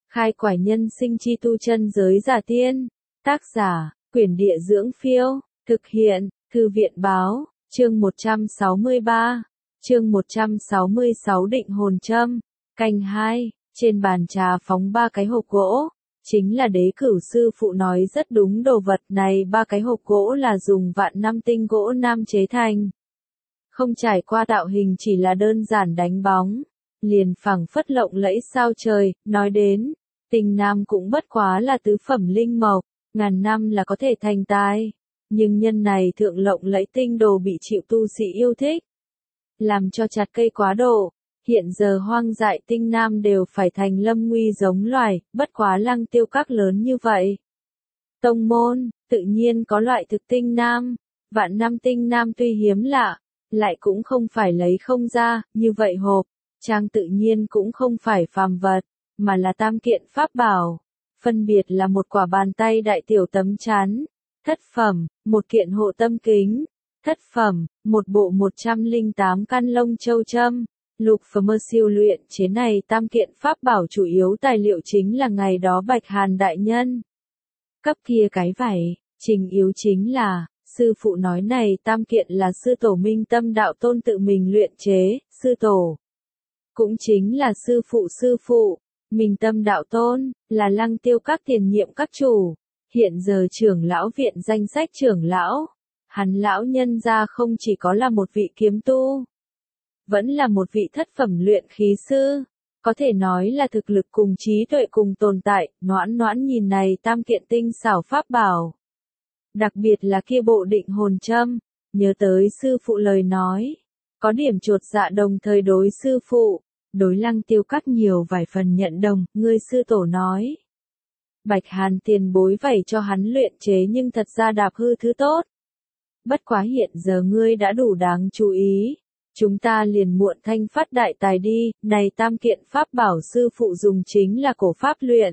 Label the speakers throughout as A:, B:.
A: Khai quải nhân sinh chi tu chân giới giả tiên. Tác giả, Quyển Địa Dưỡng Phiêu. Thực hiện, Thư viện Báo. Chương 163. Chương 166 Định hồn châm. Canh 2. Trên bàn trà phóng 3 cái hộp gỗ. Chính là Đế Cửu sư phụ nói rất đúng, đồ vật này 3 cái hộp gỗ là dùng vạn năm tinh gỗ nam chế thành. Không trải qua tạo hình, chỉ là đơn giản đánh bóng, liền phẳng phất lộng lẫy sao trời. Nói đến, tinh nam cũng bất quá là tứ phẩm linh mộc, ngàn năm là có thể thành tài. Nhưng nhân này thượng lộng lẫy tinh đồ bị chịu tu sĩ yêu thích, làm cho chặt cây quá độ. Hiện giờ hoang dại tinh nam đều phải thành lâm nguy giống loài, bất quá Lăng Tiêu Các lớn như vậy. Tông môn, tự nhiên có loại thực tinh nam. Vạn năm tinh nam tuy hiếm lạ, lại cũng không phải lấy không ra. Như vậy hộp trang tự nhiên cũng không phải phàm vật, mà là tam kiện pháp bảo. Phân biệt là một quả bàn tay đại tiểu tấm chắn, thất phẩm, một kiện hộ tâm kính, thất phẩm, một bộ 108 căn lông châu châm. Lục phẩm siêu luyện chế này tam kiện pháp bảo chủ yếu tài liệu chính là ngày đó Bạch Hàn đại nhân cấp kia cái vảy. Trình yếu chính là, sư phụ nói này tam kiện là sư tổ Minh Tâm đạo tôn tự mình luyện chế. Sư tổ cũng chính là sư phụ, Minh Tâm đạo tôn là Lăng Tiêu Các tiền nhiệm các chủ, hiện giờ trưởng lão viện danh sách trưởng lão. Hắn lão nhân gia không chỉ có là một vị kiếm tu, vẫn là một vị thất phẩm luyện khí sư, có thể nói là thực lực cùng trí tuệ cùng tồn tại. Noãn nhìn này tam kiện tinh xảo pháp bảo, đặc biệt là kia bộ định hồn châm, nhớ tới sư phụ lời nói, có điểm chột dạ, đồng thời đối sư phụ, đối Lăng Tiêu Các nhiều vài phần nhận đồng. Ngươi sư tổ nói, Bạch Hàn tiền bối vẩy cho hắn luyện chế nhưng thật ra đạp hư thứ tốt. Bất quá hiện giờ ngươi đã đủ đáng chú ý, chúng ta liền muộn thanh phát đại tài đi. Này tam kiện pháp bảo sư phụ dùng chính là cổ pháp luyện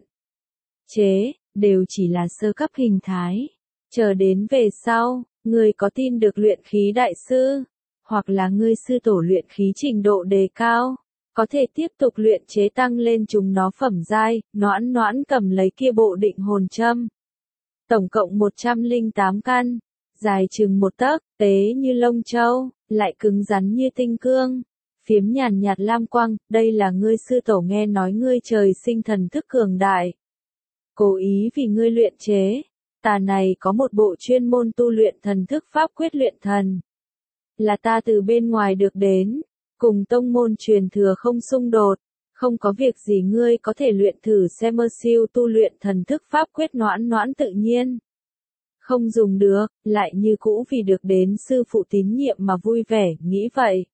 A: chế, đều chỉ là sơ cấp hình thái. Chờ đến về sau, ngươi có tin được luyện khí đại sư, hoặc là ngươi sư tổ luyện khí trình độ đề cao, có thể tiếp tục luyện chế tăng lên chúng nó phẩm giai. Noãn cầm lấy kia bộ định hồn châm, tổng cộng 108 căn, dài chừng 1 tấc, tế như lông châu, lại cứng rắn như tinh cương, phiếm nhàn nhạt lam quang. Đây là ngươi sư tổ nghe nói ngươi trời sinh thần thức cường đại, cố ý vì ngươi luyện chế. Ta này có một bộ chuyên môn tu luyện thần thức pháp quyết luyện thần, là ta từ bên ngoài được đến, cùng tông môn truyền thừa không xung đột. Không có việc gì ngươi có thể luyện thử xem. Siêu tu luyện thần thức pháp quyết. Noãn tự nhiên không dùng được, lại như cũ vì được đến sư phụ tín nhiệm mà vui vẻ, nghĩ vậy.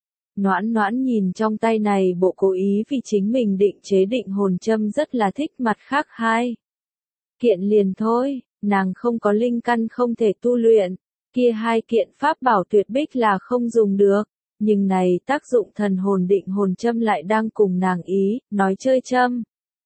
A: Noãn nhìn trong tay này bộ cố ý vì chính mình định chế định hồn châm rất là thích. Mặt khác 2 kiện liền thôi, nàng không có linh căn không thể tu luyện, kia 2 kiện pháp bảo tuyệt bích là không dùng được. Nhưng này tác dụng thần hồn định hồn châm lại đang cùng nàng ý, nói chơi châm.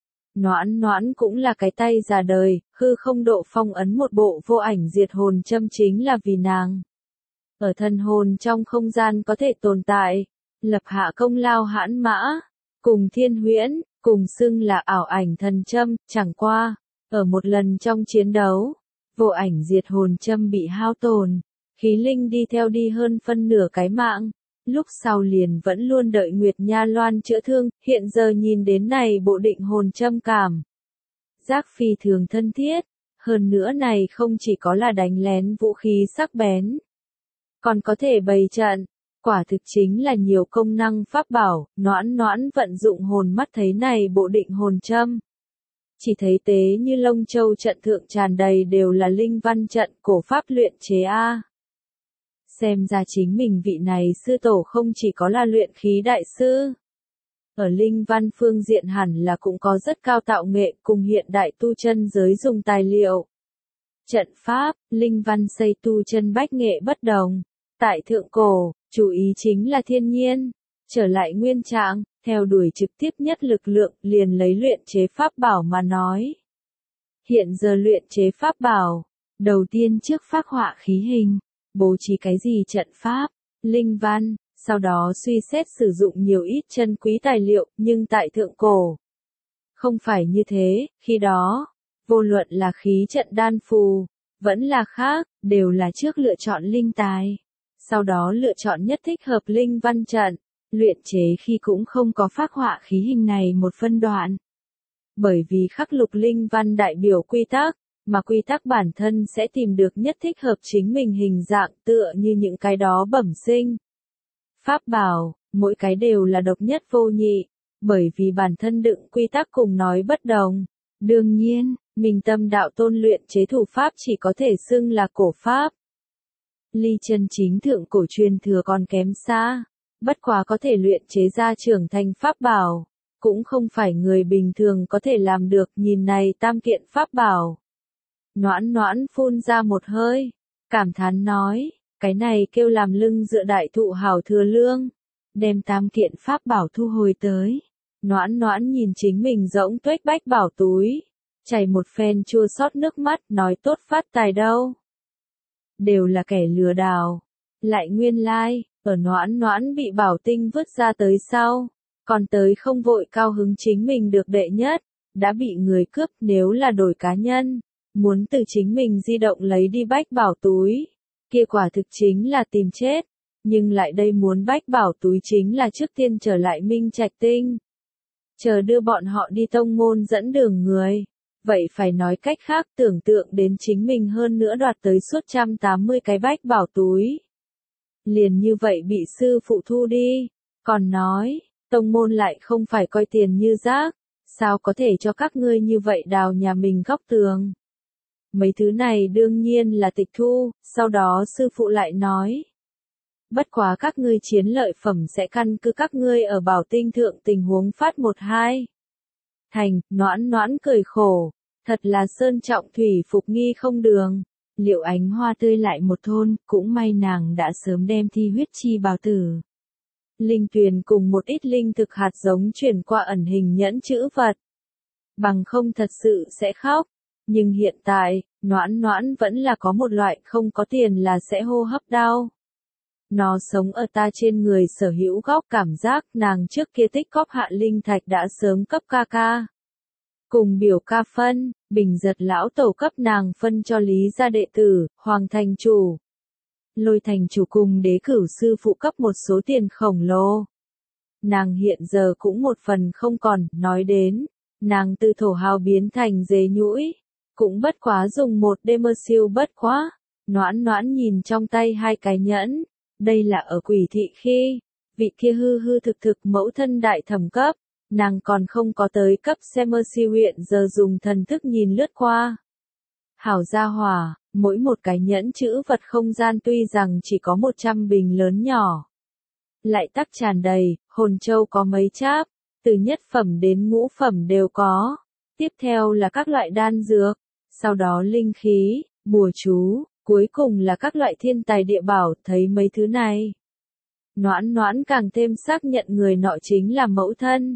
A: Noãn cũng là cái tay già đời, hư không độ phong ấn một bộ vô ảnh diệt hồn châm chính là vì nàng ở thần hồn trong không gian có thể tồn tại, lập hạ công lao hãn mã. Cùng Thiên Huyễn, cùng xưng là ảo ảnh thần châm. Chẳng qua, ở một lần trong chiến đấu, vô ảnh diệt hồn châm bị hao tổn, khí linh đi theo đi hơn phân nửa cái mạng. Lúc sau liền vẫn luôn đợi Nguyệt Nha Loan chữa thương. Hiện giờ nhìn đến này bộ định hồn châm, cảm giác phi thường thân thiết. Hơn nữa này không chỉ có là đánh lén vũ khí sắc bén, còn có thể bày trận, quả thực chính là nhiều công năng pháp bảo. Noãn vận dụng hồn mắt thấy này bộ định hồn châm, chỉ thấy tế như lông châu trận thượng tràn đầy đều là linh văn trận cổ pháp luyện chế a. Xem ra chính mình vị này sư tổ không chỉ có là luyện khí đại sư, ở linh văn phương diện hẳn là cũng có rất cao tạo nghệ, cùng hiện đại tu chân giới dùng tài liệu trận pháp, linh văn xây tu chân bách nghệ bất đồng. Tại thượng cổ, chủ ý chính là thiên nhiên, trở lại nguyên trạng, theo đuổi trực tiếp nhất lực lượng. Liền lấy luyện chế pháp bảo mà nói, hiện giờ luyện chế pháp bảo, đầu tiên trước phác họa khí hình, bố trí cái gì trận pháp, linh văn, sau đó suy xét sử dụng nhiều ít chân quý tài liệu. Nhưng tại thượng cổ, Không phải như thế, khi đó, vô luận là khí trận đan phù, vẫn là khác, đều là trước lựa chọn linh tài. Sau đó lựa chọn nhất thích hợp linh văn trận, luyện chế khi cũng không có phác họa khí hình này một phân đoạn. Bởi vì khắc lục linh văn đại biểu quy tắc, mà quy tắc bản thân sẽ tìm được nhất thích hợp chính mình hình dạng tựa như những cái đó bẩm sinh. Pháp bảo, mỗi cái đều là độc nhất vô nhị, bởi vì bản thân đựng quy tắc cùng nói bất đồng. Đương nhiên, Minh Tâm đạo tôn luyện chế thủ pháp chỉ có thể xưng là cổ pháp. Ly chân chính thượng cổ truyền thừa còn kém xa, bất quá có thể luyện chế ra trưởng thành pháp bảo, cũng không phải người bình thường có thể làm được. Nhìn này tam kiện pháp bảo. Noãn noãn phun ra một hơi, cảm thán nói, cái này kêu làm lưng dựa đại thụ hảo thừa lương, đem tam kiện pháp bảo thu hồi tới. Noãn noãn nhìn chính mình rỗng tuếch bách bảo túi, chảy một phen chua xót nước mắt, nói tốt phát tài đâu. Đều là kẻ lừa đảo. Lại nguyên lai, ở noãn noãn bị bảo tinh vứt ra tới sau, còn tới không vội cao hứng chính mình được đệ nhất, đã bị người cướp. Nếu là đổi cá nhân, muốn từ chính mình di động lấy đi bách bảo túi, kia quả thực chính là tìm chết. Nhưng lại đây muốn bách bảo túi chính là trước tiên trở lại Minh Trạch Tinh, chờ đưa bọn họ đi tông môn dẫn đường người. Vậy phải nói cách khác, tưởng tượng đến chính mình hơn nữa đoạt tới suốt 180 cái bách bảo túi. Liền như vậy bị sư phụ thu đi, còn nói, tông môn lại không phải coi tiền như rác, sao có thể cho các ngươi như vậy đào nhà mình góc tường. Mấy thứ này đương nhiên là tịch thu, sau đó sư phụ lại nói. Bất quá các ngươi chiến lợi phẩm sẽ căn cứ các ngươi ở bảo tinh thượng tình huống phát 1-2. Thành, noãn noãn cười khổ, thật là sơn trọng thủy phục nghi không đường. Liệu ánh hoa tươi lại một thôn, cũng may nàng đã sớm đem thi huyết chi bào tử. Linh tuyền cùng một ít linh thực hạt giống chuyển qua ẩn hình nhẫn chữ vật. Bằng không thật sự sẽ khóc. Nhưng hiện tại, noãn noãn vẫn là có một loại không có tiền là sẽ hô hấp đau. Nó sống ở ta trên người sở hữu góc cảm giác. Nàng trước kia tích cóp hạ linh thạch đã sớm cấp ca ca. Cùng biểu ca phân, Bình Giật lão tổ cấp nàng phân cho Lý gia đệ tử, Hoàng thành chủ. Lôi thành chủ cùng Đế Cửu sư phụ cấp một số tiền khổng lồ. Nàng hiện giờ cũng một phần không còn, nói đến, nàng từ thổ hào biến thành dế nhũi, cũng bất quá dùng một đêm mơ siêu bất quá. Noãn noãn nhìn trong tay hai cái nhẫn, đây là ở quỷ thị khi, vị kia hư hư thực thực mẫu thân đại thẩm cấp. Nàng còn không có tới cấp xem mơ siêu huyện giờ dùng thần thức nhìn lướt qua. Hảo gia hỏa, mỗi một cái nhẫn chữ vật không gian tuy rằng chỉ có 100 bình lớn nhỏ. Lại tắc tràn đầy, hồn châu có mấy cháp, từ nhất phẩm đến ngũ phẩm đều có. Tiếp theo là các loại đan dược, sau đó linh khí, bùa chú, cuối cùng là các loại thiên tài địa bảo. Thấy mấy thứ này, noãn noãn càng thêm xác nhận người nọ chính là mẫu thân.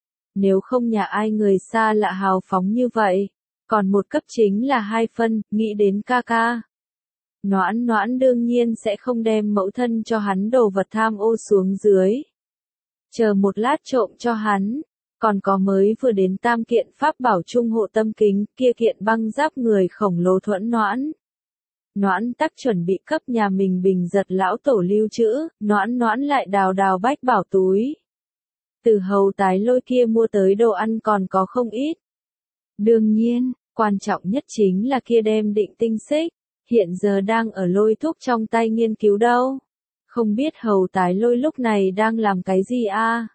A: Nếu không nhà ai người xa lạ hào phóng như vậy, còn một cấp chính là 2 phân, nghĩ đến ca ca. Noãn noãn đương nhiên sẽ không đem mẫu thân cho hắn đồ vật tham ô xuống dưới. Chờ một lát trộm cho hắn, còn có mới vừa đến tam kiện pháp bảo trung hộ tâm kính, kia kiện băng giáp người khổng lồ thuẫn noãn. Noãn tắc chuẩn bị cấp nhà mình Bình Giật lão tổ lưu trữ, noãn noãn lại đào đào bách bảo túi. Từ hầu tái lôi kia mua tới đồ ăn còn có không ít. Đương nhiên, quan trọng nhất chính là kia đem định tinh xích, hiện giờ đang ở lôi thúc trong tay nghiên cứu đâu. Không biết hầu tái lôi lúc này đang làm cái gì a?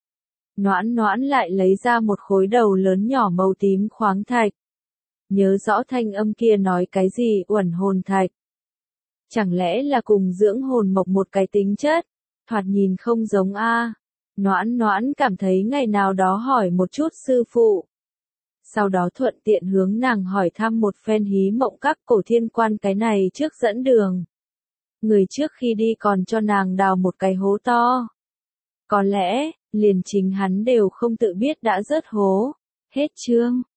A: Noãn noãn lại lấy ra một khối đầu lớn nhỏ màu tím khoáng thạch. Nhớ rõ thanh âm kia nói cái gì uẩn hồn thạch. Chẳng lẽ là cùng dưỡng hồn mộc một cái tính chất, thoạt nhìn không giống a. Noãn noãn cảm thấy ngày nào đó hỏi một chút sư phụ. Sau đó thuận tiện hướng nàng hỏi thăm một phen hí mộng các cổ thiên quan cái này trước dẫn đường. Người trước khi đi còn cho nàng đào một cái hố to. Có lẽ, liền chính hắn đều không tự biết đã rớt hố. Hết chương.